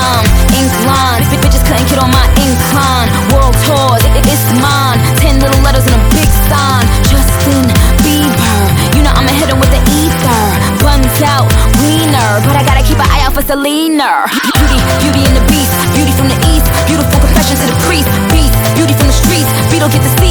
time. Incline, bitches couldn't get on my incline. World tours, it's mine. 10 little letters and a big sign. Justin Bieber, you know I'ma hit him with the ether. Buns out, wiener, but I gotta keep an eye out for Selena. Beauty and the beast, beauty from the east. Beautiful confessions to the priest. Beast, beauty from the streets. Beetle get the seed.